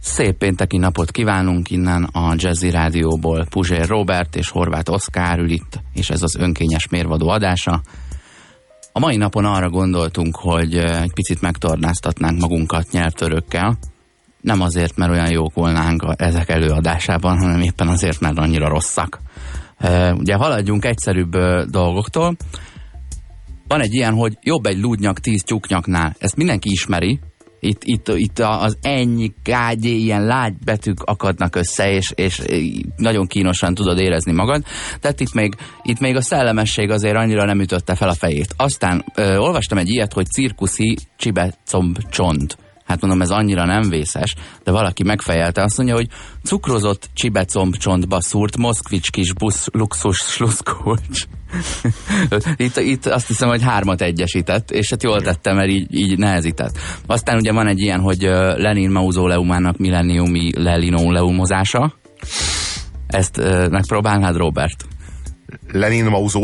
Szép pénteki napot kívánunk innen a Jazzy Rádióból. Puzsér Róbert és Horváth Oszkár ül itt, és ez az önkényes mérvadó adása. A mai napon arra gondoltunk, hogy egy picit megtornáztatnánk magunkat nyelvtörőkkel. Nem azért, mert olyan jók volnánk ezek előadásában, hanem éppen azért, mert annyira rosszak. Ugye haladjunk egyszerűbb dolgoktól. Van egy ilyen, hogy jobb egy lúdnyak 10 tyúknyaknál. Ezt mindenki ismeri. Itt az ennyi gágyé, ilyen lágybetűk akadnak össze, és nagyon kínosan tudod érezni magad. Tehát itt még a szellemesség azért annyira nem ütötte fel a fejét. Aztán olvastam egy ilyet, hogy cirkuszi csibecomb-csont. Hát mondom, ez annyira nem vészes, de valaki megfejelte, azt mondja, hogy cukrozott csibecomb-csontba szúrt moszkvics kis busz luxus sluszkulcs. itt azt hiszem, hogy 3-at egyesített, és hát jól tettem, mert így nehezített. Aztán ugye van egy ilyen, hogy Lenin mauzóleumának milleniumi lelinóleumozása. Ezt megpróbálnád, Robert? Lenin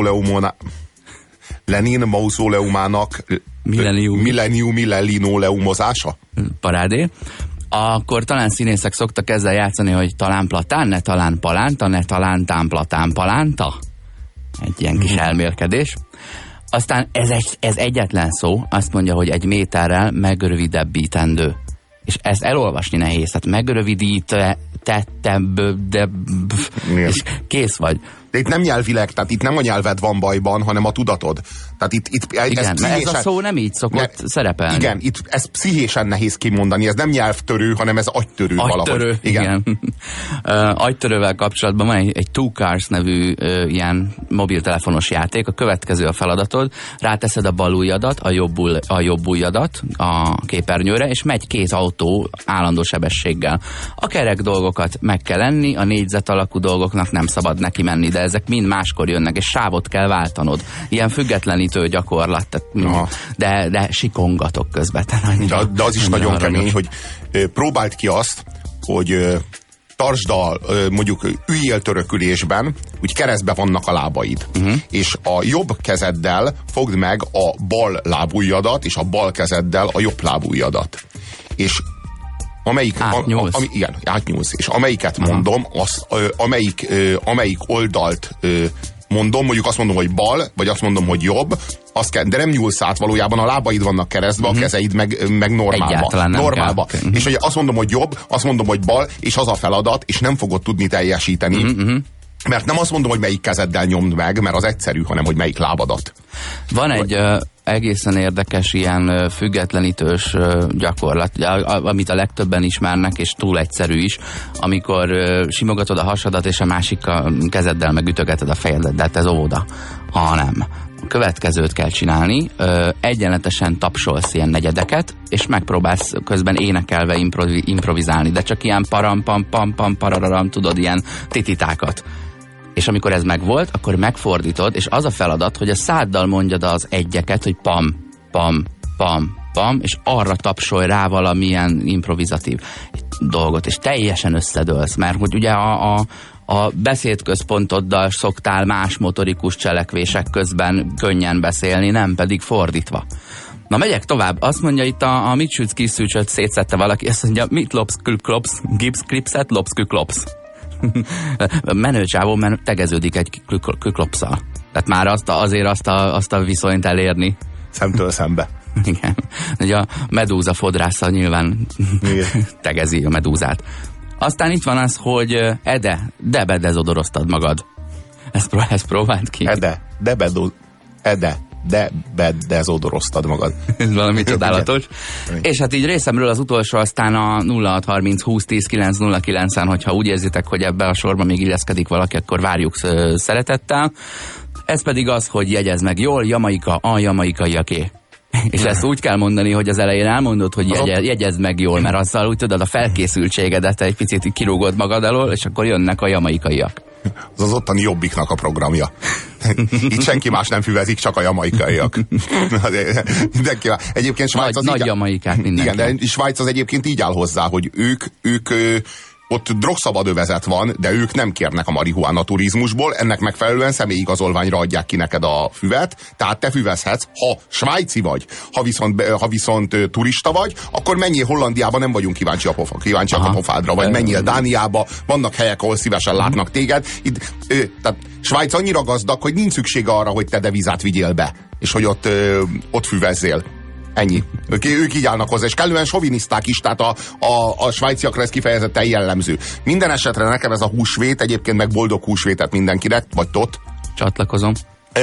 mauzóleumának milleniumi lelinóleumozása? Parádé. Akkor talán színészek szoktak ezzel játszani, hogy talán platán, ne talán palánta, ne talán támplatán palánta. Egy ilyen kis elmélkedés. Aztán ez egyetlen szó, azt mondja, hogy 1 méterrel megrövidebbítendő. És ezt elolvasni nehéz, tehát és kész vagy. De itt nem nyelvileg, tehát itt nem a nyelved van bajban, hanem a tudatod. Tehát igen, ez a szó nem így szokott szerepelni. Igen, itt ez pszichésen nehéz kimondani, ez nem nyelvtörő, hanem ez agytörő valahogy. Igen. Agytörővel kapcsolatban van egy Two Cars nevű ilyen mobiltelefonos játék. A következő a feladatod, ráteszed a bal ujjadat, a jobb ujjadat a képernyőre, és megy 2 autó állandó sebességgel. A kerek dolgokat meg kell enni, a négyzet alakú dolgoknak nem szabad neki menni, de ezek mind máskor jönnek, és sávot kell váltanod. Ilyen függetlenítő gyakorlat, de sikongatok közben. De az is nagyon kemény, hogy próbáld ki azt, hogy tartsd mondjuk üljél törökülésben, úgy keresztbe vannak a lábaid. És a jobb kezeddel fogd meg a bal lábujjadat, és a bal kezeddel a jobb lábujjadat. És igen, átnyúlsz. És amelyiket mondom, amelyik oldalt mondom, mondjuk azt mondom, hogy bal, vagy azt mondom, hogy jobb, de nem nyúlsz át valójában, a lábaid vannak keresztbe, a kezeid meg normálba. És hogy azt mondom, hogy jobb, azt mondom, hogy bal, és az a feladat, és nem fogod tudni teljesíteni. Mert nem azt mondom, hogy melyik kezeddel nyomd meg, mert az egyszerű, hanem hogy melyik lábadat. Van egy egészen érdekes ilyen függetlenítős gyakorlat, amit a legtöbben ismernek, és túl egyszerű is, amikor simogatod a hasadat, és a másik kezeddel megütögeted a fejedet, de hát ez óvoda. Nem. A következőt kell csinálni, egyenletesen tapsolsz ilyen negyedeket, és megpróbálsz közben énekelve improvizálni, de csak ilyen param-pam-pam-pam parararam, tudod, ilyen tititákat. És amikor ez megvolt, akkor megfordítod, és az a feladat, hogy a száddal mondjad az egyeket, hogy pam, pam, pam, pam, és arra tapsolj rá valamilyen improvizatív dolgot, és teljesen összedőlsz, mert hogy ugye a beszédközpontoddal szoktál más motorikus cselekvések közben könnyen beszélni, nem pedig fordítva. Na, megyek tovább. Azt mondja itt a mit sütsz, kis szűcsöt szétszette valaki, azt mondja, mit lopsz, klopsz, gips, klipszet, lopsz, klopsz. Menő csávó, mert tegeződik egy küklopszal. Tehát már azt a viszonyt elérni. Szemtől szembe. Igen. Ugye a medúza fodrásza nyilván tegezi a medúzát. Aztán itt van az, hogy debedezodoroztad magad. Ezt próbáld ki. Debedezodoroztad magad. Ez valami csodálatos. És hát így részemről az utolsó, aztán a 0630 20 10 909-en, hogyha úgy érzitek, hogy ebben a sorban még illeszkedik valaki, akkor várjuk szeretettel. Ez pedig az, hogy jegyezd meg jól, Jamaika a jamaikaiaké. És ezt úgy kell mondani, hogy az elején elmondod, hogy jegyezd meg jól, mert azzal úgy tudod, a felkészültségedet egy picit kirúgod magad alól, és akkor jönnek a jamaikaiak. Az ottani Jobbiknak a programja. Itt senki más nem füvezik, csak a jamaikaiak. Egyébként Svájc az nagy jamaikák mindenki. Igen, de Svájc az egyébként így áll hozzá, hogy ők ott drogszabad övezet van, de ők nem kérnek a marihuána turizmusból, ennek megfelelően személyigazolványra adják ki neked a füvet, tehát te füvezhetsz, ha svájci vagy, ha viszont turista vagy, akkor menjél Hollandiába, nem vagyunk kíváncsiak a pofádra, vagy menjél Dániába, vannak helyek, ahol szívesen látnak téged. Tehát Svájc annyira gazdag, hogy nincs szüksége arra, hogy te devizát vigyél be, és hogy ott füvezzél. Ennyi. Ők így állnak hozzá, és kellően soviniszták is, tehát a svájciakra ez kifejezetten jellemző. Minden esetre nekem ez a húsvét, egyébként meg boldog húsvétet mindenkinek, vagy tot. Csatlakozom.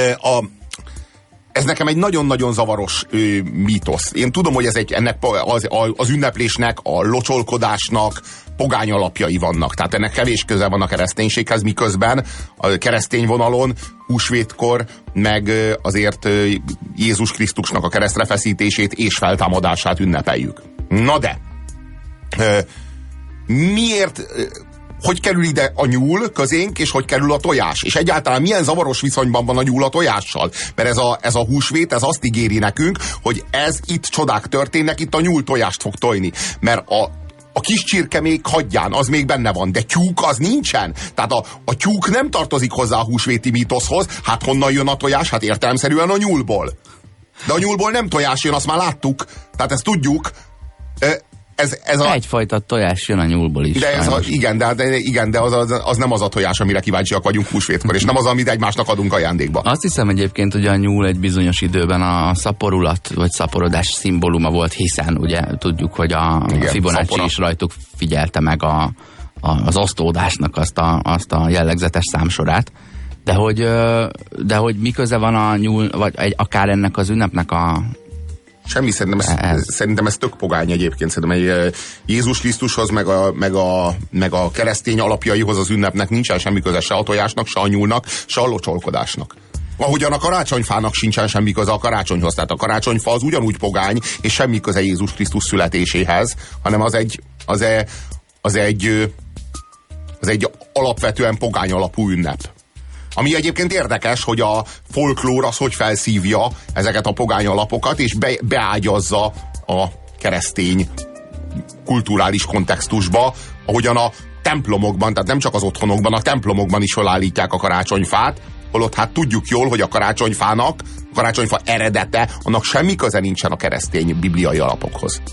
Ez nekem egy nagyon-nagyon zavaros mítosz. Én tudom, hogy ennek az ünneplésnek, a locsolkodásnak pogány alapjai vannak. Tehát ennek kevés köze van a kereszténységhez, miközben a keresztény vonalon húsvétkor meg azért Jézus Krisztusnak a keresztre feszítését és feltámadását ünnepeljük. Na de, miért... Hogy kerül ide a nyúl közénk, és hogy kerül a tojás? És egyáltalán milyen zavaros viszonyban van a nyúl a tojással? Mert ez a húsvét, ez azt ígéri nekünk, hogy itt csodák történnek, itt a nyúl tojást fog tojni. Mert a kis csirke még hagyján, az még benne van, de tyúk az nincsen. Tehát a tyúk nem tartozik hozzá a húsvéti mítoszhoz. Hát honnan jön a tojás? Hát értelemszerűen a nyúlból. De a nyúlból nem tojás jön, azt már láttuk. Tehát ezt tudjuk. Egyfajta tojás jön a nyúlból is. De de az nem az a tojás, amire kíváncsiak vagyunk húsvétkor, és nem az, amit egymásnak adunk ajándékba. Azt hiszem egyébként, hogy a nyúl egy bizonyos időben a szaporulat, vagy szaporodás szimbóluma volt, hiszen ugye tudjuk, hogy a Fibonacci is rajtuk figyelte meg az osztódásnak azt a jellegzetes számsorát. De hogy mi köze van a nyúl, vagy akár ennek az ünnepnek a... Semmi, szerintem ez tök pogány egyébként. Szerintem egy Jézus Krisztushoz, meg a keresztény alapjaihoz az ünnepnek nincsen semmi köze se a tojásnak, se a nyúlnak, se a locsolkodásnak. Ahogyan a karácsonyfának sincsen semmi köze a karácsonyhoz. Tehát a karácsonyfa az ugyanúgy pogány, és semmi köze Jézus Krisztus születéséhez, hanem az egy alapvetően pogány alapú ünnep. Ami egyébként érdekes, hogy a folklór az hogy felszívja ezeket a pogány alapokat, és beágyazza a keresztény kulturális kontextusba, ahogyan a templomokban, tehát nem csak az otthonokban, a templomokban is felállítják a karácsonyfát, holott hát tudjuk jól, hogy a karácsonyfa eredete, annak semmi köze nincsen a keresztény bibliai alapokhoz.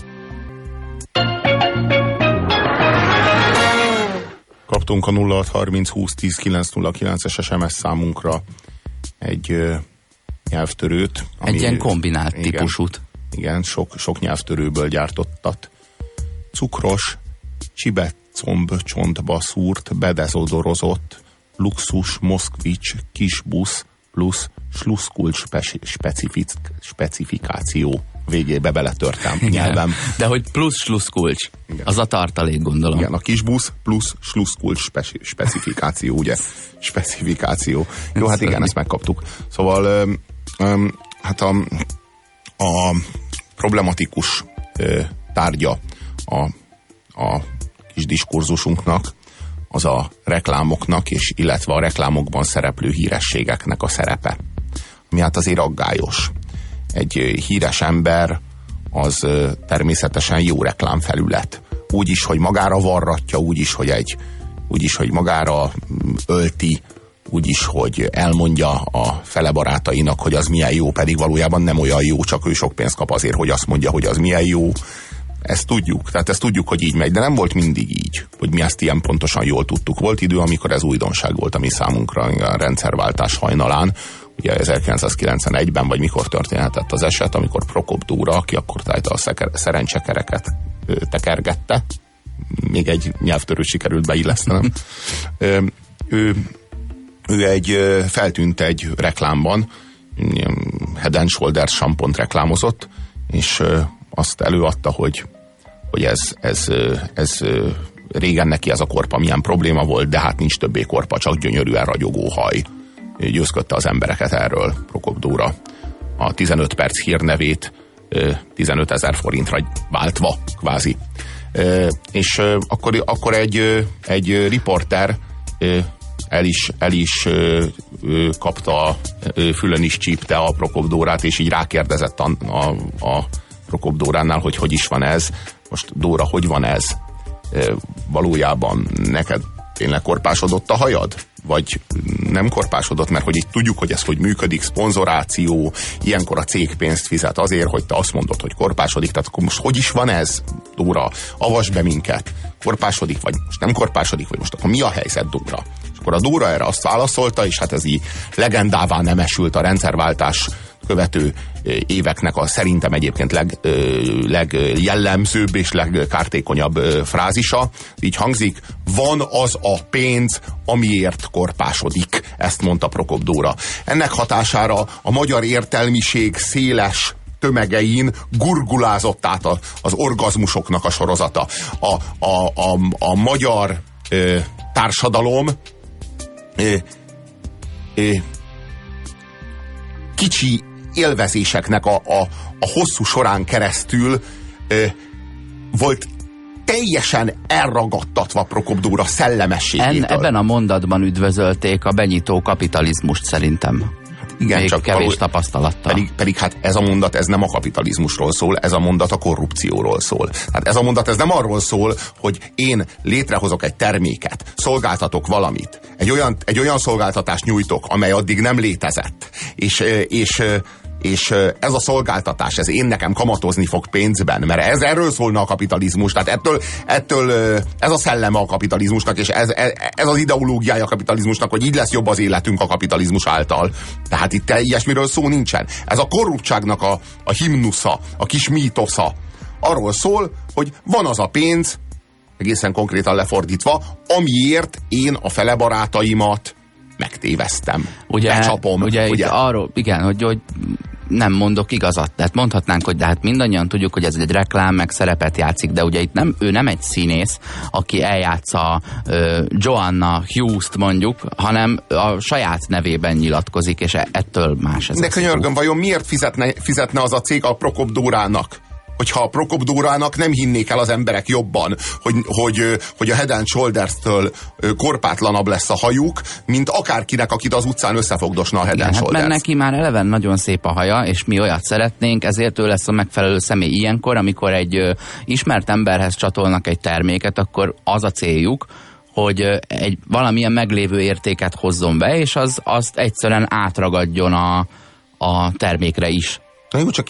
Kaptunk a 0630 20 10 909-es SMS számunkra egy nyelvtörőt. Egy ilyen kombinált típusút. Igen, sok nyelvtörőből gyártottat. Cukros, csibetcomb csontba szúrt, bedezodorozott, luxus, moszkvics, kisbusz plusz sluszkulcs specifikáció. Végébe beletörtem nyelvem. De hogy plusz sluszkulcs, az a tartalék, gondolom. Igen, a kisbusz plusz sluszkulcs specifikáció, ugye? Specifikáció. Jó, hát igen, ezt megkaptuk. Szóval hát a problematikus tárgya a kis diskurzusunknak az a reklámoknak, és illetve a reklámokban szereplő hírességeknek a szerepe. Ami hát azért aggályos. Egy híres ember az természetesen jó reklámfelület. Úgy is, hogy magára varratja, úgy is, hogy magára ölti, úgy is, hogy elmondja a fele barátainak, hogy az milyen jó, pedig valójában nem olyan jó, csak ő sok pénzt kap azért, hogy azt mondja, hogy az milyen jó. Ezt tudjuk, tehát ezt tudjuk, hogy így megy, de nem volt mindig így, hogy mi ezt ilyen pontosan jól tudtuk. Volt idő, amikor ez újdonság volt, ami számunkra a rendszerváltás hajnalán. Ugye 1991-ben, vagy mikor történhetett az eset, amikor Prokop Dóra, aki akkor tájta a szerencsekereket tekergette, még egy nyelvtörőt sikerült beillesztenem, ő feltűnt egy reklámban, Head and Shoulders sampont reklámozott, és azt előadta, hogy ez régen neki ez a korpa milyen probléma volt, de hát nincs többé korpa, csak gyönyörűen ragyogó haj. Győzködte az embereket erről Prokop Dóra. A 15 perc hírnevét 15 000 forintra váltva, kvázi. És akkor egy riporter el is kapta, fülön is csípte a Prokop Dórát, és így rákérdezett a Prokop Dóránál, hogy is van ez. Most Dóra, hogy van ez? valójában neked tényleg korpásodott a hajad? Vagy nem korpásodott, mert hogy itt tudjuk, hogy ez hogy működik, szponzoráció, ilyenkor a cég pénzt fizet azért, hogy te azt mondod, hogy korpásodik, tehát akkor most hogy is van ez, Dóra? Avasd be minket. Korpásodik, vagy most nem korpásodik, vagy most akkor mi a helyzet, Dóra? És akkor a Dóra erre azt válaszolta, és hát ez így legendává nemesült a rendszerváltás követő éveknek a szerintem egyébként legjellemzőbb és legkártékonyabb frázisa. Így hangzik: van az a pénz, amiért korpásodik. Ezt mondta Prokop Dóra. Ennek hatására a magyar értelmiség széles tömegein gurgulázott át az orgazmusoknak a sorozata. A magyar társadalom kicsi élvezéseknek a hosszú során keresztül volt teljesen elragadtatva Prokop Dóra szellemességétől. Ebben a mondatban üdvözölték a benyitó kapitalizmust szerintem. Igen, még csak kevés tapasztalattal. Pedig hát ez a mondat, ez nem a kapitalizmusról szól, ez a mondat a korrupcióról szól. Hát ez a mondat, ez nem arról szól, hogy én létrehozok egy terméket, szolgáltatok valamit, egy olyan szolgáltatást nyújtok, amely addig nem létezett, és ez a szolgáltatás, ez én nekem kamatozni fog pénzben, mert erről szólna a kapitalizmus, tehát ettől ez a szelleme a kapitalizmusnak, és ez az ideológiája a kapitalizmusnak, hogy így lesz jobb az életünk a kapitalizmus által. Tehát itt ilyesmiről szó nincsen. Ez a korruptságnak a himnusza, a kis mítosza. Arról szól, hogy van az a pénz, egészen konkrétan lefordítva, amiért én a fele barátaimat megtévesztem. Becsapom. Ugye? Itt arról, igen, hogy nem mondok igazat. Tehát mondhatnánk, hogy de hát mindannyian tudjuk, hogy ez egy reklám, meg szerepet játszik, de ugye itt ő nem egy színész, aki eljátsza Joanna Hughes-t mondjuk, hanem a saját nevében nyilatkozik, és ettől más ez. De könyörgöm, vajon miért fizetne az a cég a Prokop Dórának? Hogyha a Prokop Dórának nem hinnék el az emberek jobban, hogy a Head and Shoulders-től korpátlanabb lesz a hajuk, mint akárkinek, akit az utcán összefogdosna a Head and Shoulders. Mert neki már eleven nagyon szép a haja, és mi olyat szeretnénk, ezért ő lesz a megfelelő személy ilyenkor, amikor egy ismert emberhez csatolnak egy terméket, akkor az a céljuk, hogy egy valamilyen meglévő értéket hozzon be, és azt egyszerűen átragadjon a termékre is. Na jó, csak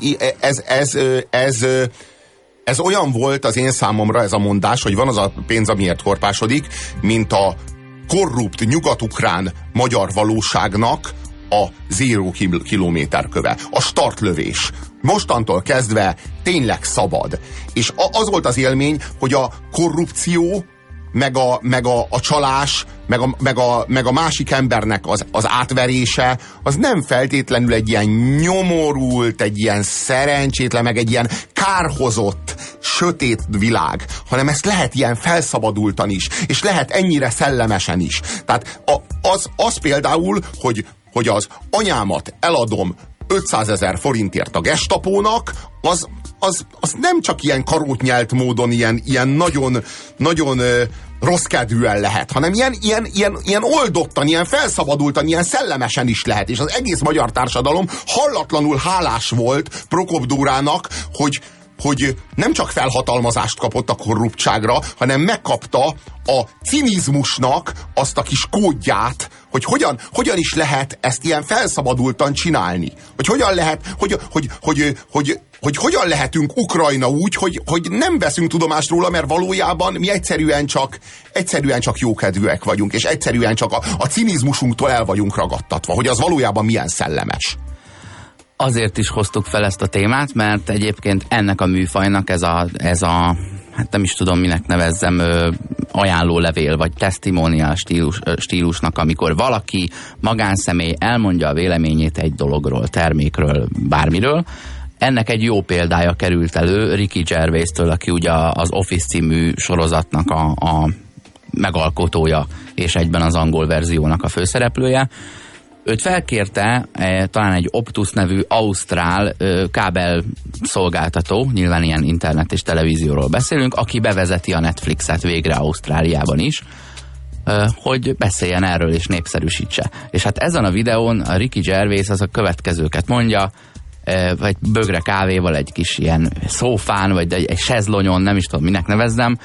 ez olyan volt az én számomra ez a mondás, hogy van az a pénz, amiért korpásodik, mint a korrupt nyugat-ukrán magyar valóságnak a 0 kilométerköve, a startlövés. Mostantól kezdve tényleg szabad. És az volt az élmény, hogy a korrupció, meg a csalás, meg a másik embernek az átverése, az nem feltétlenül egy ilyen nyomorult, egy ilyen szerencsétlen, meg egy ilyen kárhozott, sötét világ, hanem ezt lehet ilyen felszabadultan is, és lehet ennyire szellemesen is. Tehát az például, hogy az anyámat eladom 500 000 forintért a Gestapónak, az nem csak ilyen karótnyelt módon, ilyen nagyon rossz kedvűen lehet, hanem ilyen oldottan, ilyen felszabadultan, ilyen szellemesen is lehet. És az egész magyar társadalom hallatlanul hálás volt Prokop Dórának, hogy nem csak felhatalmazást kapott a korruptságra, hanem megkapta a cinizmusnak azt a kis kódját, hogy hogyan is lehet ezt ilyen felszabadultan csinálni. Hogy hogyan lehet, hogy hogyan lehetünk Ukrajna úgy, hogy nem veszünk tudomást róla, mert valójában mi egyszerűen csak jókedvűek vagyunk, és egyszerűen csak a cinizmusunktól el vagyunk ragadtatva, hogy az valójában milyen szellemes. Azért is hoztuk fel ezt a témát, mert egyébként ennek a műfajnak ez a hát nem is tudom, minek nevezzem, ajánlólevél, vagy testimonial stílusnak, amikor valaki, magánszemély elmondja a véleményét egy dologról, termékről, bármiről. Ennek egy jó példája került elő Ricky Gervais-től, aki ugye az Office című sorozatnak a megalkotója, és egyben az angol verziónak a főszereplője. Őt felkérte talán egy Optus nevű ausztrál kábel szolgáltató, nyilván ilyen internet és televízióról beszélünk, aki bevezeti a Netflixet végre Ausztráliában is, hogy beszéljen erről és népszerűsítse. És hát ezen a videón a Ricky Gervais az a következőket mondja, vagy bögre kávéval egy kis ilyen szófán, vagy egy sezlonyon, nem is tudom minek nevezzem,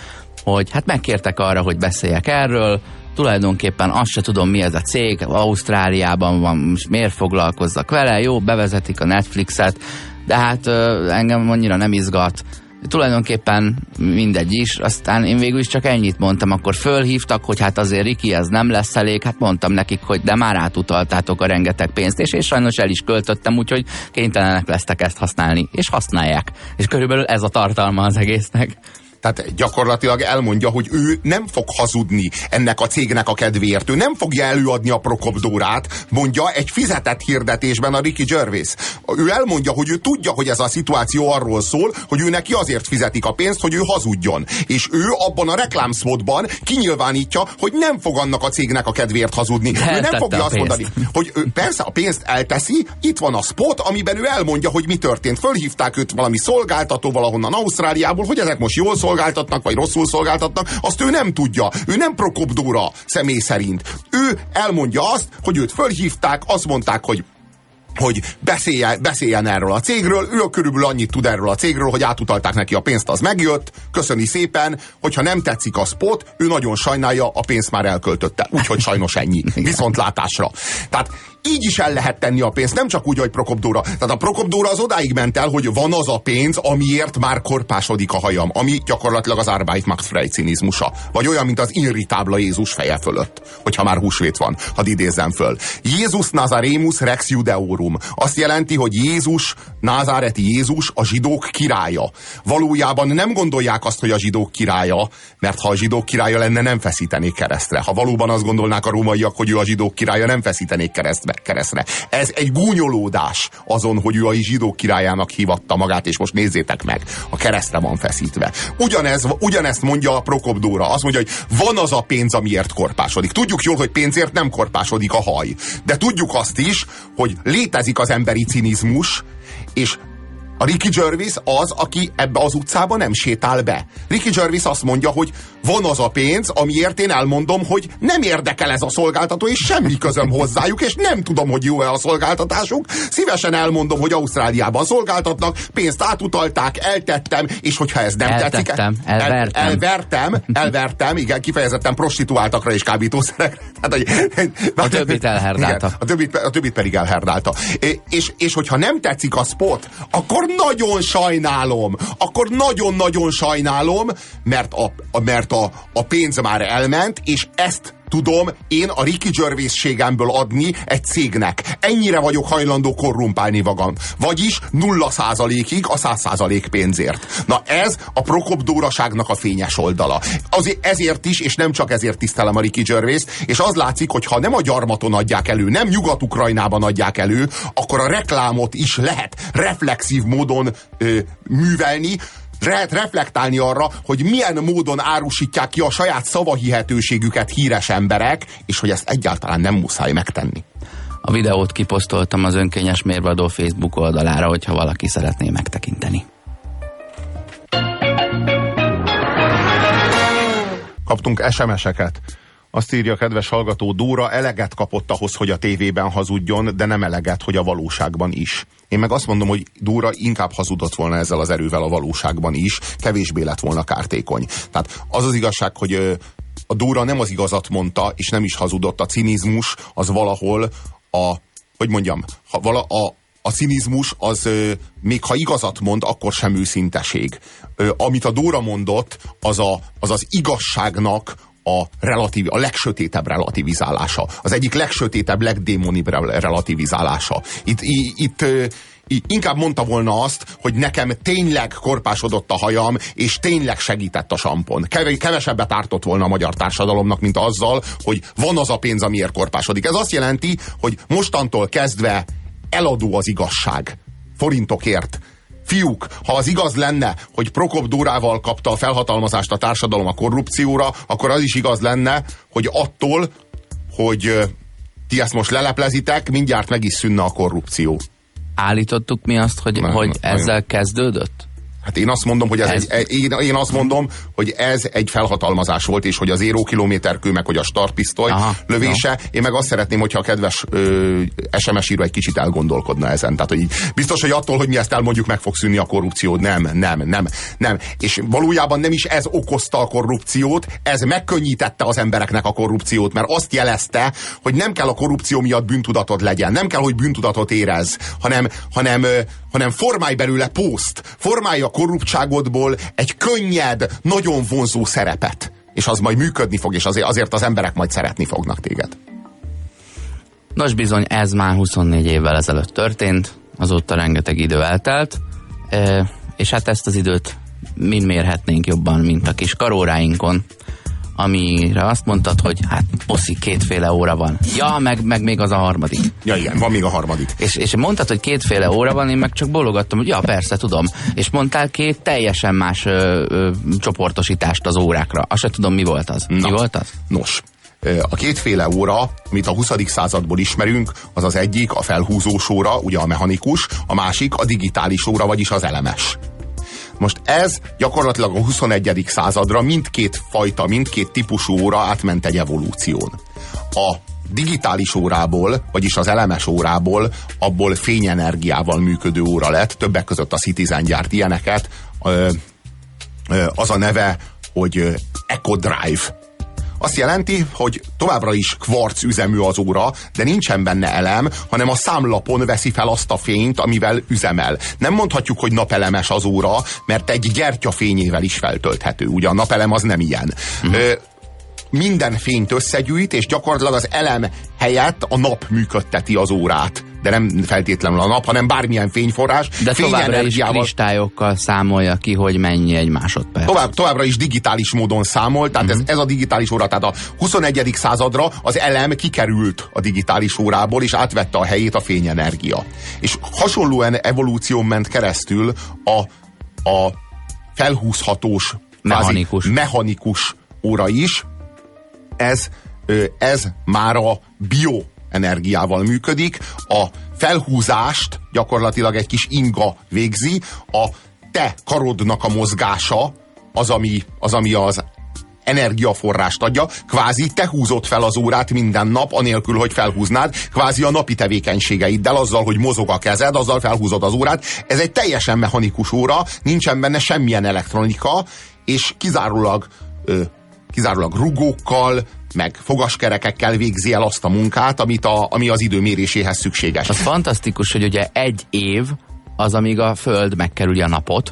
hogy hát megkértek arra, hogy beszéljek erről, tulajdonképpen azt se tudom, mi ez a cég, Ausztráliában van, most miért foglalkozzak vele, jó, bevezetik a Netflixet, de hát engem annyira nem izgat, tulajdonképpen mindegy is, aztán én végül is csak ennyit mondtam, akkor fölhívtak, hogy hát azért Riki, ez nem lesz elég, hát mondtam nekik, hogy de már átutaltátok a rengeteg pénzt, és sajnos el is költöttem, úgyhogy kénytelenek lesztek ezt használni, és használják. És körülbelül ez a tartalma az egésznek. Tehát gyakorlatilag elmondja, hogy ő nem fog hazudni ennek a cégnek a kedvéért. Ő nem fogja előadni a Prokop-Dórát, mondja egy fizetett hirdetésben a Ricky Gervais. Ő elmondja, hogy ő tudja, hogy ez a szituáció arról szól, hogy ő neki azért fizetik a pénzt, hogy ő hazudjon. És ő abban a reklámszpotban kinyilvánítja, hogy nem fog annak a cégnek a kedvéért hazudni. Ő nem fogja azt mondani, hogy persze a pénzt elteszi, itt van a spot, amiben ő elmondja, hogy mi történt. Fölhívták őt valami szolgáltató valahonnan Ausztráliából, hogy ezek most jól szolgáltatnak, vagy rosszul szolgáltatnak, azt ő nem tudja. Ő nem Prokop-Dóra személy szerint. Ő elmondja azt, hogy őt fölhívták, azt mondták, hogy beszéljen erről a cégről, ő körülbelül annyit tud erről a cégről, hogy átutalták neki a pénzt, az megjött, köszöni szépen, hogyha nem tetszik a spot, ő nagyon sajnálja, a pénzt már elköltötte. Úgyhogy sajnos ennyi. Viszontlátásra. Tehát így is el lehet tenni a pénzt, nem csak úgy, hogy Prokop-Dóra. Tehát a Prokop-Dóra az odáig ment el, hogy van az a pénz, amiért már korpásodik a hajam, ami gyakorlatilag az Arbeit macht frei cinizmusa. Vagy olyan, mint az irritábla Jézus feje fölött, hogyha már húsvét van, hadd idézzem föl. Jézus Nazaremus Rex Judeorum. Azt jelenti, hogy Jézus, názáreti Jézus a zsidók királya. Valójában nem gondolják azt, hogy a zsidók királya, mert ha a zsidók királya lenne, nem feszítenék keresztre. Ha valóban azt gondolnák a rómaiak, hogy ő a zsidók királya, nem feszítenék keresztre. Ez egy gúnyolódás azon, hogy ő a zsidók királyának hívatta magát, és most nézzétek meg, a keresztre van feszítve. Ugyanezt mondja a Prokop-Dóra. Azt mondja, hogy van az a pénz, amiért korpásodik. Tudjuk jól, hogy pénzért nem korpásodik a haj. De tudjuk azt is, hogy létezik az emberi cinizmus, és a Ricky Gervais az, aki ebbe az utcába nem sétál be. Ricky Gervais azt mondja, hogy van az a pénz, amiért én elmondom, hogy nem érdekel ez a szolgáltató, és semmi közöm hozzájuk, és nem tudom, hogy jó-e a szolgáltatásuk. Szívesen elmondom, hogy Ausztráliában szolgáltatnak, pénzt átutalták, eltettem, és hogyha ez nem tetszik... Elvertem, igen, kifejezetten prostituáltakra és kábítószerekre. A többit elherdálta. Igen, a többit pedig elherdálta. És hogyha nem tetszik a spot, akkor nagyon sajnálom, akkor nagyon-nagyon sajnálom, mert a pénz már elment, és ezt tudom én a Ricky Gervais-ségemből adni egy cégnek. Ennyire vagyok hajlandó korrumpálni magam. Vagyis 0%-ig a 100% pénzért. Na ez a Prokop-Dóraságnak a fényes oldala. Ezért is, és nem csak ezért tisztelem a Ricky Gervais, és az látszik, hogy ha nem a gyarmaton adják elő, nem Nyugat-Ukrajnában adják elő, akkor a reklámot is lehet reflexív módon művelni, reflektálni arra, hogy milyen módon árusítják ki a saját szavahihetőségüket híres emberek, és hogy ezt egyáltalán nem muszáj megtenni. A videót kiposztoltam az Önkényes Mérvadó Facebook oldalára, hogyha valaki szeretné megtekinteni. Kaptunk SMS-eket. Azt írja a kedves hallgató, Dóra eleget kapott ahhoz, hogy a tévében hazudjon, de nem eleget, hogy a valóságban is. Én meg azt mondom, hogy Dóra inkább hazudott volna ezzel az erővel a valóságban is, kevésbé lett volna kártékony. Tehát az az igazság, hogy a Dóra nem az igazat mondta, és nem is hazudott. A cinizmus az valahol a cinizmus az még ha igazat mond, akkor sem őszinteség. Amit a Dóra mondott, az igazságnak a legsötétebb relativizálása. Az egyik legsötétebb, legdémonibb relativizálása. Itt inkább mondta volna azt, hogy nekem tényleg korpásodott a hajam, és tényleg segített a sampon. Kevesebbet ártott volna a magyar társadalomnak, mint azzal, hogy van az a pénz, amiért korpásodik. Ez azt jelenti, hogy mostantól kezdve eladó az igazság. Forintokért. Fiúk, ha az igaz lenne, hogy Prokop-Dórával kapta a felhatalmazást a társadalom a korrupcióra, akkor az is igaz lenne, hogy attól, hogy ti ezt most leleplezitek, mindjárt meg is szűnne a korrupció. Állítottuk mi azt, hogy ezzel kezdődött? Hát én azt mondom, hogy én azt mondom, hogy ez egy felhatalmazás volt, és hogy az 0 kilométerkő, meg hogy a startpisztoly lövése. No. Én meg azt szeretném, hogyha a kedves SMS író egy kicsit elgondolkodna ezen. Tehát, hogy biztos, hogy attól, hogy mi ezt elmondjuk, meg fog szűnni a korrupció. Nem. És valójában nem is ez okozta a korrupciót, ez megkönnyítette az embereknek a korrupciót, mert azt jelezte, hogy nem kell a korrupció miatt bűntudatod legyen, nem kell, hogy bűntudatot érezz, hanem formálj belőle formálj a korruptságodból egy könnyed, nagyon vonzó szerepet. És az majd működni fog, és azért az emberek majd szeretni fognak téged. Nos bizony, ez már 24 évvel ezelőtt történt, azóta rengeteg idő eltelt, és hát ezt az időt mind mérhetnénk jobban, mint a kis karóráinkon, amire azt mondtad, hogy hát poszi, 2 óra van. Ja, meg még az a harmadik. Ja igen, van még a harmadik. És mondtad, hogy 2 óra van, én meg csak bólogattam, hogy ja, persze, tudom. És mondtál 2 teljesen más csoportosítást az órákra. Azt se tudom, mi volt az. Mi volt az? Nos, a 2 óra, amit a 20. századból ismerünk, az az egyik a felhúzós óra, ugye a mechanikus, a másik a digitális óra, vagyis az elemes. Most ez gyakorlatilag a 21. századra mindkét típusú óra átment egy evolúción. A digitális órából, vagyis az elemes órából, abból fényenergiával működő óra lett, többek között a Citizen gyárt ilyeneket. Az a neve, hogy EcoDrive. Azt jelenti, hogy továbbra is kvarc üzemű az óra, de nincsen benne elem, hanem a számlapon veszi fel azt a fényt, amivel üzemel. Nem mondhatjuk, hogy napelemes az óra, mert egy gyertyafényével is feltölthető. Ugye a napelem az nem ilyen. Minden fényt összegyűjt, és gyakorlatilag az elem helyett a nap működteti az órát. De nem feltétlenül a nap, hanem bármilyen fényforrás. De továbbra is kristályokkal számolja ki, hogy mennyi egy másodperc. Továbbra is digitális módon számol, tehát ez a digitális óra. Tehát a 21. századra az elem kikerült a digitális órából, és átvette a helyét a fényenergia. És hasonlóan evolúción ment keresztül a felhúzhatós, mechanikus óra is. Ez már a bioenergiával működik, a felhúzást gyakorlatilag egy kis inga végzi, a te karodnak a mozgása az, ami az energiaforrást adja, kvázi te húzod fel az órát minden nap, anélkül, hogy felhúznád, kvázi a napi tevékenységeiddel, azzal, hogy mozog a kezed, azzal felhúzod az órát. Ez egy teljesen mechanikus óra, nincsen benne semmilyen elektronika, és kizárólag rugókkal, meg fogaskerekekkel végzi el azt a munkát, ami az idő méréséhez szükséges. Az fantasztikus, hogy ugye 1 év az, amíg a Föld megkerüli a napot,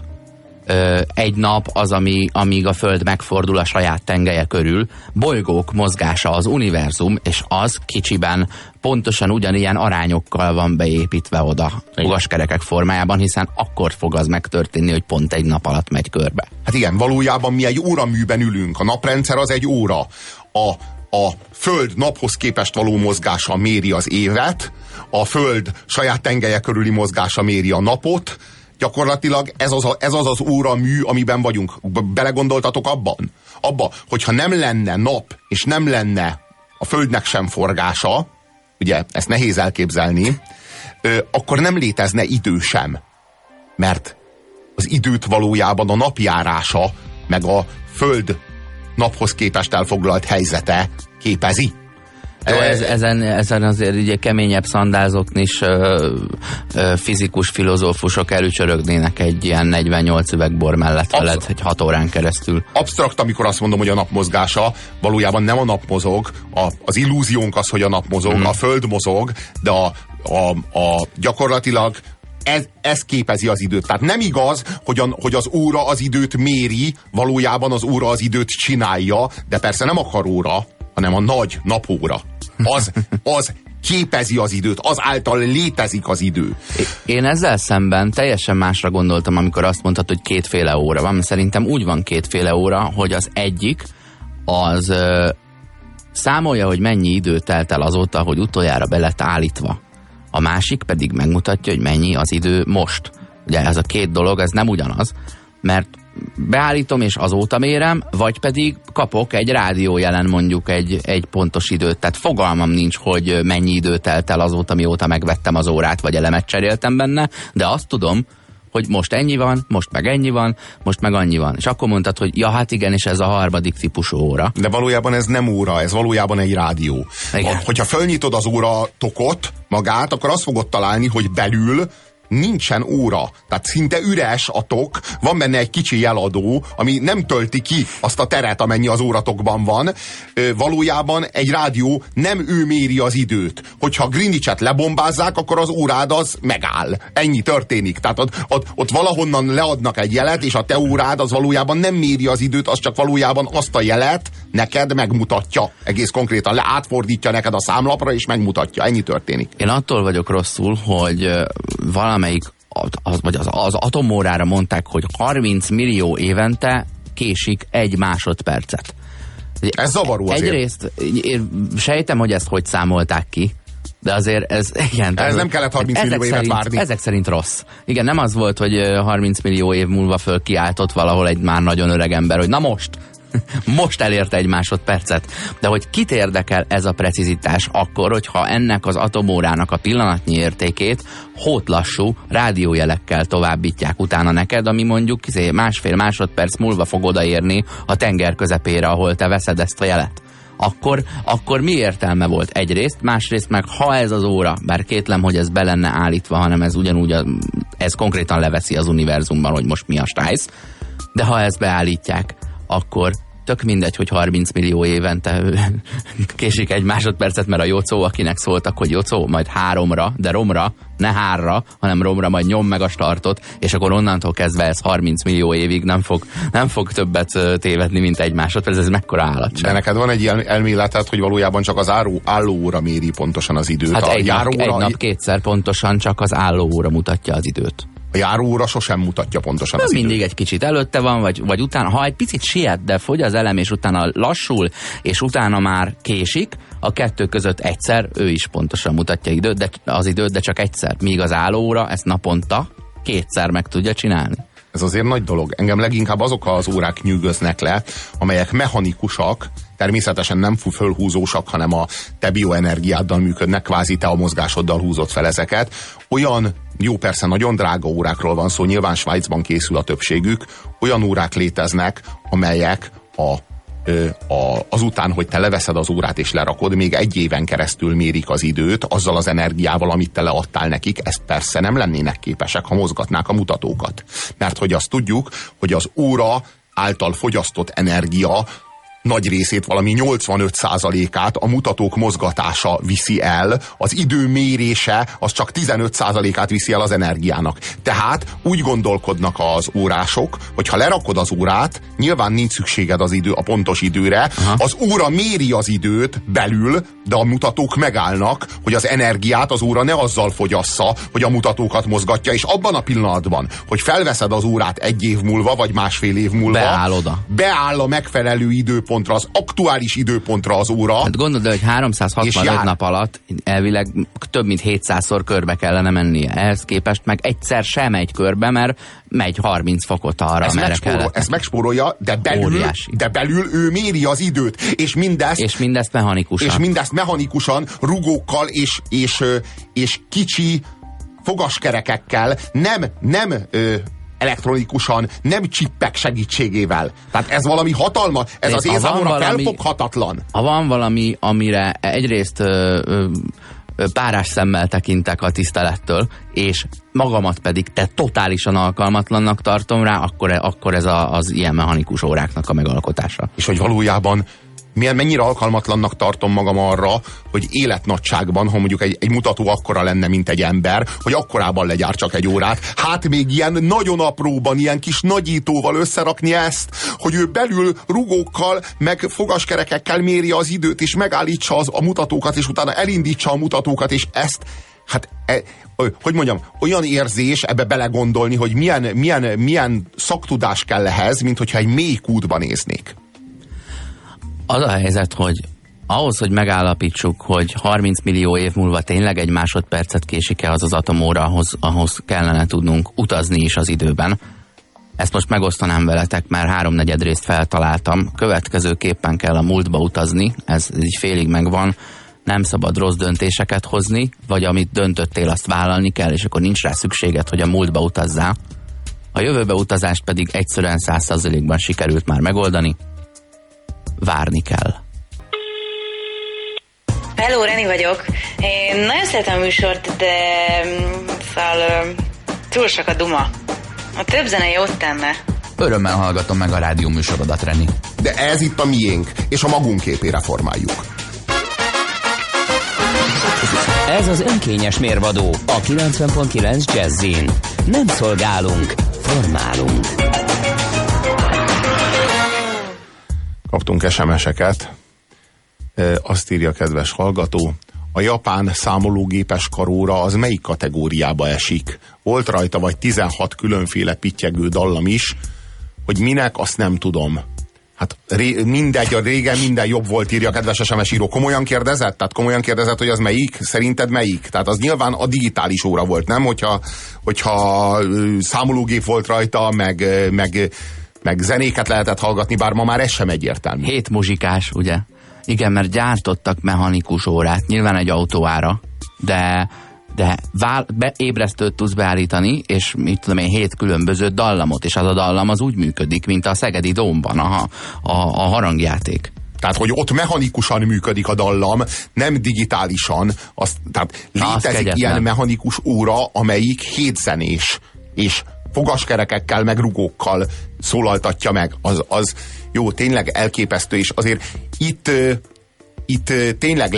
1 nap az, amíg a Föld megfordul a saját tengelye körül, bolygók mozgása az univerzum, és az kicsiben pontosan ugyanilyen arányokkal van beépítve oda fogaskerekek formájában, hiszen akkor fog az megtörténni, hogy pont 1 nap alatt megy körbe. Hát igen, valójában mi egy óraműben ülünk. A naprendszer az egy óra. A Föld naphoz képest való mozgása méri az évet, a Föld saját tengelye körüli mozgása méri a napot. Gyakorlatilag ez az óramű, amiben vagyunk. Belegondoltatok abba, hogyha nem lenne nap, és nem lenne a Földnek sem forgása, ugye ezt nehéz elképzelni, akkor nem létezne idő sem. Mert az időt valójában a napjárása, meg a Föld naphoz képest elfoglalt helyzete képezi. Jó, ezen azért ugye keményebb szandázokni is fizikus filozófusok előcsörögnének egy ilyen 48 üveg bor mellett veled egy 6 órán keresztül. Absztrakt, amikor azt mondom, hogy a nap mozgása, valójában nem a nap mozog, az illúziónk az, hogy a nap mozog, a Föld mozog, de gyakorlatilag ez képezi az időt. Tehát nem igaz, hogy az óra az időt méri, valójában az óra az időt csinálja, de persze nem a karóra, hanem a nagy napóra. Az képezi az időt, az által létezik az idő. Én ezzel szemben teljesen másra gondoltam, amikor azt mondtad, hogy 2 óra van. Szerintem úgy van 2 óra, hogy az egyik az számolja, hogy mennyi idő telt el azóta, hogy utoljára be lett állítva. A másik pedig megmutatja, hogy mennyi az idő most. Ugye ez a 2 dolog, ez nem ugyanaz, mert beállítom és azóta mérem, vagy pedig kapok egy rádiójelen mondjuk egy pontos időt. Tehát fogalmam nincs, hogy mennyi idő telt el azóta, mióta megvettem az órát, vagy elemet cseréltem benne, de azt tudom, hogy most ennyi van, most meg ennyi van, most meg annyi van. És akkor mondtad, hogy ja, hát igen, és ez a harmadik típusú óra. De valójában ez nem óra, ez valójában egy rádió. Hogyha fölnyitod az óra tokot magát, akkor azt fogod találni, hogy belül nincsen óra. Tehát szinte üres a tok, van benne egy kicsi jeladó, ami nem tölti ki azt a teret, amennyi az óratokban van. Valójában egy rádió, nem ő méri az időt. Hogyha Greenwich-et lebombázzák, akkor az órád az megáll. Ennyi történik. Tehát ott valahonnan leadnak egy jelet, és a te órád az valójában nem méri az időt, az csak valójában azt a jelet neked megmutatja. Egész konkrétan átfordítja neked a számlapra, és megmutatja. Ennyi történik. Én attól vagyok rosszul, hogy valamelyik az atomórára mondták, hogy 30 millió évente késik 1 másodpercet. Ez zavaró azért. Egyrészt én sejtem, hogy ezt hogy számolták ki, de azért ez, igen. Ez nem kellett 30 millió évet várni. Ezek szerint rossz. Igen, nem az volt, hogy 30 millió év múlva fölkiáltott valahol egy már nagyon öreg ember, hogy na most elérte 1 másodpercet. De hogy kit érdekel ez a precizitás akkor, hogyha ennek az atomórának a pillanatnyi értékét hótlassú rádiójelekkel továbbítják utána neked, ami mondjuk 1,5 másodperc múlva fog odaérni a tenger közepére, ahol te veszed ezt a jelet. Akkor mi értelme volt egyrészt, másrészt meg ha ez az óra, bár kétlem, hogy ez be lenne állítva, hanem ez ugyanúgy, ez konkrétan leveszi az univerzumban, hogy most mi a stájsz, de ha ezt beállítják, akkor tök mindegy, hogy 30 millió évente késik 1 másodpercet, mert a Jocó, akinek szóltak, hogy Jocó, majd 3-ra, de romra, ne 3-ra, hanem romra, majd nyom meg a startot, és akkor onnantól kezdve ez 30 millió évig nem fog többet tévedni, mint 1 másodperc, ez mekkora állatság. De neked van egy ilyen elméleted, hogy valójában csak az állóóra méri pontosan az időt. Hát egy nap kétszer pontosan csak az állóóra mutatja az időt. A járóóra sosem mutatja pontosan az időt. Mindig egy kicsit előtte van, vagy utána, ha egy picit siet, de fogy az elem, és utána lassul, és utána már késik, a kettő között egyszer ő is pontosan mutatja az időt, de csak egyszer. Míg az állóóra ezt naponta 2-szer meg tudja csinálni. Ez azért nagy dolog. Engem leginkább azok az órák nyűgöznek le, amelyek mechanikusak, természetesen nem fölhúzósak, hanem a te bioenergiáddal működnek, kvázi te a mozgásoddal húzott fel ezeket. Olyan, jó persze nagyon drága órákról van szó, nyilván Svájcban készül a többségük, olyan órák léteznek, amelyek azután, hogy te leveszed az órát és lerakod, még 1 éven keresztül mérik az időt, azzal az energiával, amit te leadtál nekik, ezt persze nem lennének képesek, ha mozgatnák a mutatókat. Mert hogy azt tudjuk, hogy az óra által fogyasztott energia nagy részét, valami 85%-át a mutatók mozgatása viszi el, az idő mérése az csak 15%-át viszi el az energiának. Tehát úgy gondolkodnak az órások, hogy ha lerakod az órát, nyilván nincs szükséged a pontos időre, az óra méri az időt belül, de a mutatók megállnak, hogy az energiát az óra ne azzal fogyassza, hogy a mutatókat mozgatja, és abban a pillanatban, hogy felveszed az órát 1 év múlva, vagy 1,5 év múlva, beáll a megfelelő időpontra, az aktuális időpontra az óra. Hát gondold, hogy 365 nap alatt elvileg több mint 700-szor körbe kellene mennie. Ehhez képest meg egyszer sem megy körbe, mert megy 30 fokot arra, merre kellett. Ezt megspórolja, de belül ő méri az időt. És mindezt mechanikusan, rugókkal és kicsi fogaskerekekkel, nem elektronikusan, nem csippek segítségével. Tehát ez valami hatalma, ez az én számomra felfoghatatlan. Ha van valami, amire egyrészt párás szemmel tekintek a tisztelettől, és magamat pedig te totálisan alkalmatlannak tartom rá, akkor ez az ilyen mechanikus óráknak a megalkotása. És hogy valójában mennyire alkalmatlannak tartom magam arra, hogy életnagyságban, ha mondjuk egy mutató akkora lenne, mint egy ember, hogy akkorában legyártsak egy órát, hát még ilyen nagyon apróban, ilyen kis nagyítóval összerakni ezt, hogy ő belül rugókkal, meg fogaskerekekkel méri az időt, és megállítsa a mutatókat, és utána elindítsa a mutatókat, és ezt, hát hogy mondjam, olyan érzés ebbe belegondolni, hogy milyen szaktudás kell ehhez, mint hogyha egy mély kútba néznék. Az a helyzet, hogy ahhoz, hogy megállapítsuk, hogy 30 millió év múlva tényleg 1 másodpercet késik-e az atomóra, ahhoz kellene tudnunk utazni is az időben. Ezt most megosztanám veletek, mert 3/4 részt feltaláltam. Következőképpen kell a múltba utazni, ez így félig megvan. Nem szabad rossz döntéseket hozni, vagy amit döntöttél, azt vállalni kell, és akkor nincs rá szükséged, hogy a múltba utazzál. A jövőbe utazást pedig egyszerűen 100%-ban sikerült már megoldani. Várni kell. Hello, Reni vagyok. Én nagyon szeretem a műsort, de túl sok a duma. A több zene jót tenne. Örömmel hallgatom meg a rádió műsorodat, Reni. De ez itt a miénk, és a magunk képére formáljuk. Ez az önkényes mérvadó a 90.9 Jazzin. Nem szolgálunk, formálunk. Kaptunk SMS-eket. Azt írja a kedves hallgató, a japán számológépes karóra az melyik kategóriába esik? Volt rajta vagy 16 különféle pittyegő dallam is, hogy minek, azt nem tudom. Hát mindegy, a régen minden jobb volt, írja a kedves SMS író. Komolyan kérdezett? Tehát komolyan kérdezett, hogy az melyik? Szerinted melyik? Tehát az nyilván a digitális óra volt, nem? Hogyha számológép volt rajta, meg zenéket lehetett hallgatni, bár ma már ez sem egyértelmű. 7 muzsikás, ugye? Igen, mert gyártottak mechanikus órát, nyilván egy autóára, de ébresztőt tudsz beállítani, és mit tudom én, 7 különböző dallamot, és az a dallam az úgy működik, mint a Szegedi Dómban a harangjáték. Tehát, hogy ott mechanikusan működik a dallam, nem digitálisan. Tehát létezik ilyen mechanikus óra, amelyik 7 zenés, és fogaskerekekkel, meg rugókkal szólaltatja meg. Az jó, tényleg elképesztő, és azért itt tényleg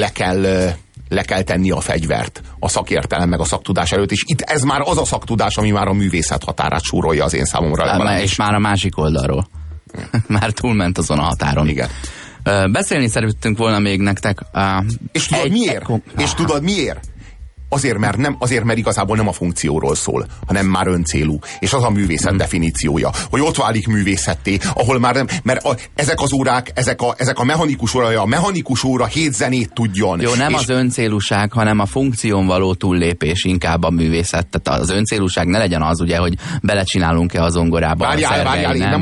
le kell tenni a fegyvert a szakértelem meg a szaktudás előtt, és itt ez már az a szaktudás, ami már a művészet határát súrolja az én számomra. És már a másik oldalról. Már túlment azon a határon. Igen. Beszélni szerettünk volna még nektek. És tudod miért? És tudod miért? Azért, mert igazából nem a funkcióról szól, hanem már öncélú. És az a művészet definíciója, hogy ott válik művészetté, ahol már nem, mert ezek az órák, ezek a mechanikus órája, a mechanikus óra 7 zenét tudjon. Jó, nem az öncélúság, hanem a funkción való túllépés inkább a művészet. Tehát az öncélúság ne legyen az, ugye, hogy belecsinálunk-e a zongorába. Várjál, én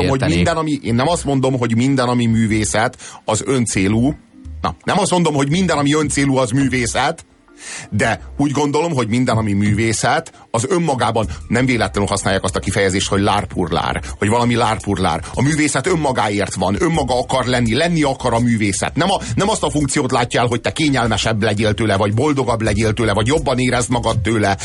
nem azt mondom, hogy minden, ami művészet, az öncélú. Nem azt mondom, hogy minden, ami öncélú, az művészet, de úgy gondolom, hogy minden, ami művészet, az önmagában, nem véletlenül használják azt a kifejezést, hogy lárpurlár, hogy valami lárpurlár. A művészet önmagáért van, önmaga akar lenni akar a művészet. Nem azt a funkciót látja el, hogy te kényelmesebb legyél tőle, vagy boldogabb legyél tőle, vagy jobban érezd magad tőle.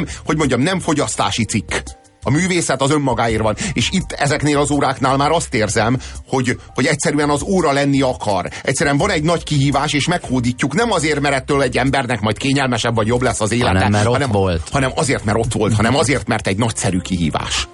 Nem fogyasztási cikk. A művészet az önmagáért van. És itt ezeknél az óráknál már azt érzem, hogy egyszerűen az óra lenni akar. Egyszerűen van egy nagy kihívás, és meghódítjuk. Nem azért, mert ettől egy embernek majd kényelmesebb vagy jobb lesz az élete. Hanem azért, mert ott volt. Hanem azért, mert egy nagyszerű kihívás.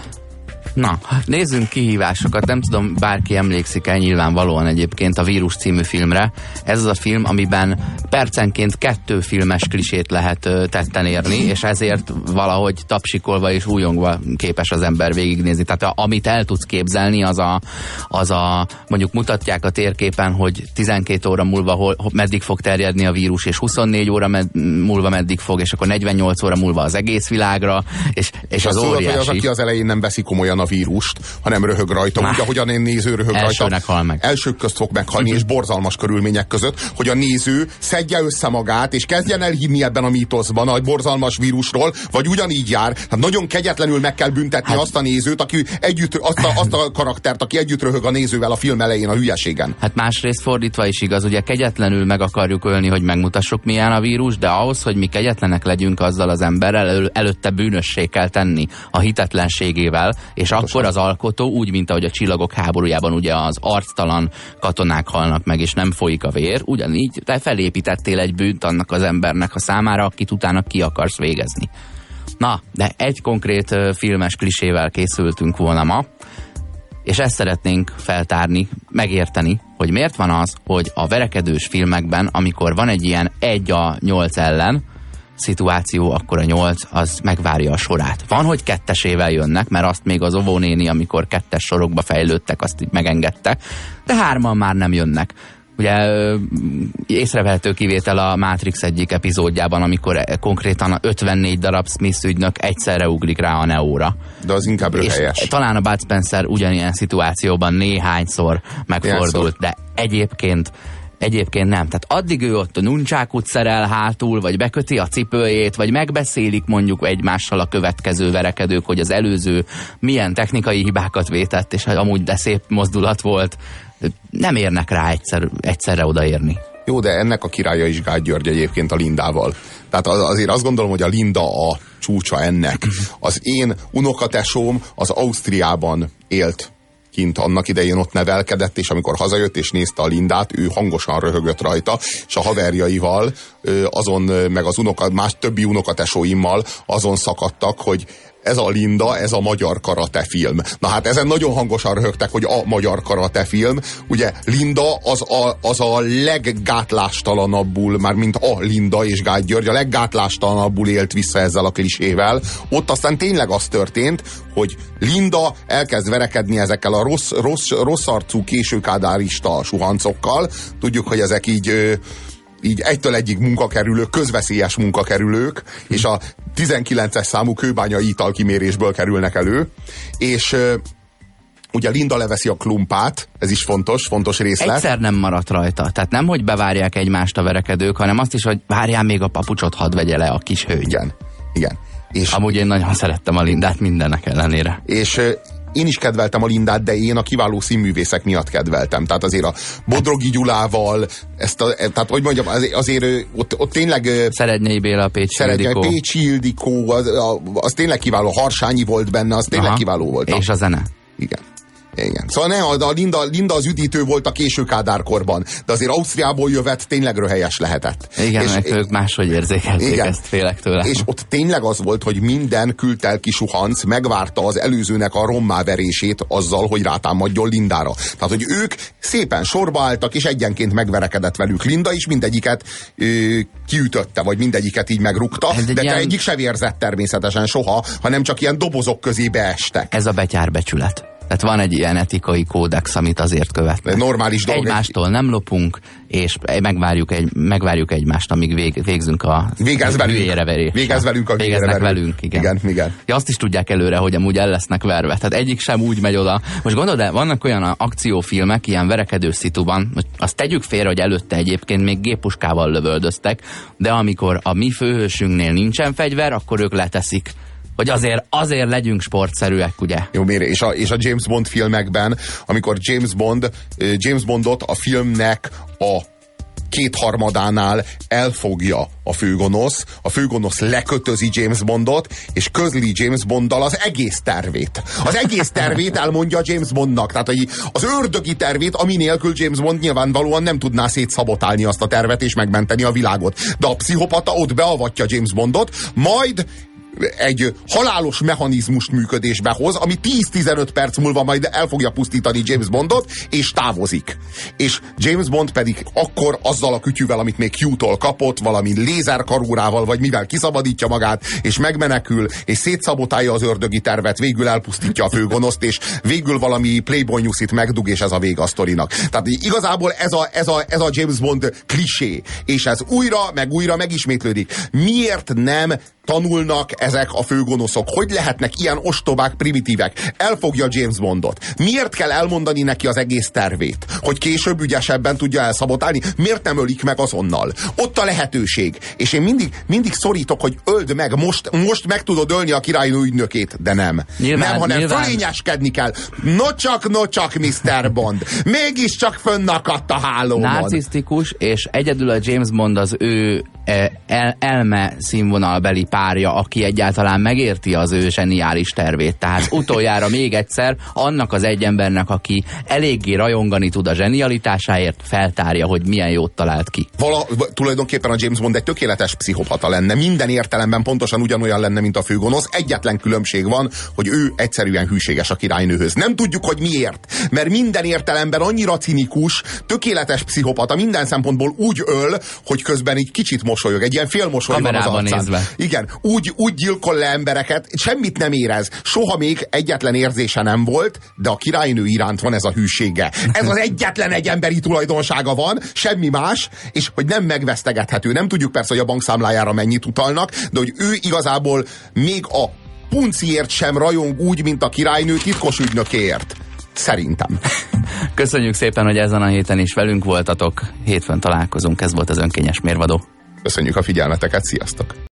Na, nézzünk kihívásokat. Nem tudom, bárki emlékszik-e, nyilvánvalóan egyébként a Vírus című filmre. Ez az a film, amiben percenként 2 filmes klisét lehet tetten érni, és ezért valahogy tapsikolva és újongva képes az ember végignézni. Tehát amit el tudsz képzelni, az a mondjuk mutatják a térképen, hogy 12 óra múlva meddig fog terjedni a vírus, és 24 óra múlva meddig fog, és akkor 48 óra múlva az egész világra, és az óriási. Tudod, hogy az, aki az elején nem veszi komolyan a vírust, hanem röhög rajta, úgy, ahogyan a néző röhög rajta. Hal meg. Elsők közt fog meghalni, és borzalmas körülmények között, hogy a néző szedje össze magát, és kezdjen el hinni ebben a mítoszban, a borzalmas vírusról, vagy ugyanígy jár. Hát nagyon kegyetlenül meg kell büntetni azt a nézőt, aki azt a karaktert, aki együtt röhög a nézővel a film elején a hülyeségen. Hát másrészt fordítva is igaz, ugye kegyetlenül meg akarjuk ölni, hogy megmutassuk, milyen a vírus, de ahhoz, hogy mi kegyetlenek legyünk azzal az emberrel, előtte bűnössé kell tenni a hitetlenségével, és akkor az alkotó, úgy, mint ahogy a Csillagok háborújában ugye az arctalan katonák halnak meg, és nem folyik a vér, ugyanígy te felépítettél egy bűnt annak az embernek a számára, akit utána ki akarsz végezni. Na, de egy konkrét filmes klisével készültünk volna ma, és ezt szeretnénk feltárni, megérteni, hogy miért van az, hogy a verekedős filmekben, amikor van egy ilyen 1-8 ellen szituáció, akkor a 8 az megvárja a sorát. Van, hogy 2-esével jönnek, mert azt még az óvónéni, amikor 2-es sorokba fejlődtek, azt így megengedte, de 3-an már nem jönnek. Ugye észrevehető kivétel a Matrix egyik epizódjában, amikor konkrétan 54 darab Smith ügynök egyszerre ugrik rá a Neóra. De az inkább röhelyes. Talán a Bud Spencer ugyanilyen szituációban néhányszor megfordult, de egyébként Egyébként nem. Tehát addig ő ott a nuncsákot szerel hátul, vagy beköti a cipőjét, vagy megbeszélik mondjuk egymással a következő verekedők, hogy az előző milyen technikai hibákat vétett, és amúgy de szép mozdulat volt. Nem érnek rá egyszerre odaérni. Jó, de ennek a királya is Gágy György egyébként a Lindával. Tehát azért azt gondolom, hogy a Linda a csúcsa ennek. Az én unokatesóm az Ausztriában élt kint, annak idején ott nevelkedett, és amikor hazajött és nézte a Lindát, ő hangosan röhögött rajta, és a haverjaival, azon, meg az más többi unokatesóimmal azon szakadtak, hogy ez a Linda, ez a magyar karatefilm. Na hát ezen nagyon hangosan röhögtek, hogy a magyar karatefilm. Ugye Linda az a leggátlástalanabbul, már mint a Linda és Gágy György, a leggátlástalanabbul élt vissza ezzel a klisével. Ott aztán tényleg az történt, hogy Linda elkezd verekedni ezekkel a rossz arcú későkádárista suhancokkal. Tudjuk, hogy ezek így egytől egyig munkakerülők, közveszélyes munkakerülők, és a 19-es számú kőbányai italkimérésből kerülnek elő, és ugye Linda leveszi a klumpát, ez is fontos részlet. Egyszer nem maradt rajta, tehát nem, hogy bevárják egymást a verekedők, hanem azt is, hogy várjál még a papucsot, hadd vegye le a kis hölgy. Igen. És amúgy én nagyon szerettem a Lindát mindennek ellenére. És én is kedveltem a Lindát, de én a kiváló színművészek miatt kedveltem. Tehát azért a Bodrogi Gyulával, tehát hogy mondjam, azért ott tényleg... Szerednyei Béla, Pécsi Ildikó, az tényleg kiváló. Harsányi volt benne, az tényleg kiváló volt. És a zene. Igen. Szóval a Linda az üdítő volt a késő Kádárkorban, de azért Ausztriából jövet tényleg röhelyes lehetett. Igen, és ők máshogy érzékelték ezt, félek tőle. És ott tényleg az volt, hogy minden kültelki suhanc megvárta az előzőnek a rommáverését azzal, hogy rátámadjon Lindára. Tehát, hogy ők szépen sorba álltak, és egyenként megverekedett velük Linda, és mindegyiket kiütötte, vagy mindegyiket így megrúgta, de egyik se vérzett természetesen soha, hanem csak ilyen dobozok közé beestek. Ez a betyárbecsület. Tehát van egy ilyen etikai kódex, amit azért követnek. Normális dolog. Egymástól nem lopunk, és megvárjuk egymást, amíg végzünk a hülyére verésre. Végez velünk a hülyére verésre. Velünk, igen. Ja, azt is tudják előre, hogy amúgy el lesznek verve. Tehát egyik sem úgy megy oda. Most gondolod, de vannak olyan akciófilmek, ilyen verekedő szituban, azt tegyük félre, hogy előtte egyébként még géppuskával lövöldöztek, de amikor a mi főhősünknél nincsen fegyver, akkor ők leteszik. Hogy azért legyünk sportszerűek, ugye? Jó, és a James Bond filmekben, amikor James Bondot a filmnek a 2/3 elfogja a főgonosz lekötözi James Bondot, és közli James Bonddal az egész tervét. Az egész tervét elmondja James Bondnak. Tehát az ördögi tervét, ami nélkül James Bond nyilvánvalóan nem tudná szétszabotálni azt a tervet és megmenteni a világot. De a pszichopata ott beavatja James Bondot, majd egy halálos mechanizmust működésbe hoz, ami 10-15 perc múlva majd el fogja pusztítani James Bondot, és távozik. És James Bond pedig akkor azzal a kütyűvel, amit még Q-tól kapott, valami lézerkarórával, vagy mivel kiszabadítja magát, és megmenekül, és szétszabotálja az ördögi tervet, végül elpusztítja a főgonoszt, és végül valami Playboy Newsit megdug, és ez a vége a sztorinak. Tehát igazából ez a James Bond klisé, és ez újra megismétlődik. Miért nem tanulnak ezek a főgonoszok? Hogy lehetnek ilyen ostobák, primitívek? Elfogja James Bondot. Miért kell elmondani neki az egész tervét? Hogy később ügyesebben tudja elszabotálni? Miért nem ölik meg azonnal? Ott a lehetőség. És én mindig szorítok, hogy öld meg, most meg tudod ölni a királynő ügynökét, de nem. Hanem fölényeskedni kell. No csak, Mr. Bond. Mégiscsak fönnakadt a hálómon. Narcisztikus, és egyedül a James Bond az ő elme színvonalbeli párja, aki egyáltalán megérti az ő zseniális tervét. Tehát utoljára még egyszer annak az egy embernek, aki eléggé rajongani tud a zsenialitásáért, feltárja, hogy milyen jót talált ki. Tulajdonképpen a James Bond egy tökéletes pszichopata lenne. Minden értelemben pontosan ugyanolyan lenne, mint a főgonosz. Egyetlen különbség van, hogy ő egyszerűen hűséges a királynőhöz. Nem tudjuk, hogy miért. Mert minden értelemben annyira cinikus, tökéletes pszichopata, minden szempontból úgy öl, hogy közben így kicsit mosolyog. Egy ilyen félmosoly van az arcán. Nézve. Igen, úgy gyilkol le embereket, semmit nem érez. Soha még egyetlen érzése nem volt, de a királynő iránt van ez a hűsége. Ez az egyetlen egy emberi tulajdonsága van, semmi más, és hogy nem megvesztegethető. Nem tudjuk persze, hogy a bankszámlájára mennyit utalnak, de hogy ő igazából még a punciért sem rajong úgy, mint a királynő titkos ügynökéért. Szerintem. Köszönjük szépen, hogy ezen a héten is velünk voltatok. Hétfőn találkozunk, ez volt az önkényes mérvadó. Köszönjük a figyelmeteket, sziasztok!